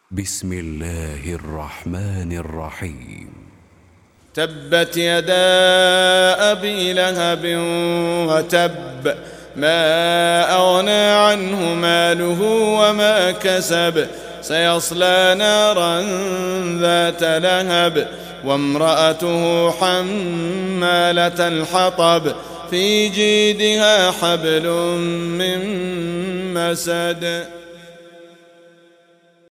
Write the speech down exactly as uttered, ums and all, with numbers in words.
بسم الله الرحمن الرحيم. تبت يدا أبي لهب وتب، ما أغنى عنه ماله وما كسب، سيصلى نارا ذات لهب وامرأته حمالة الحطب في جيدها حبل من مسد.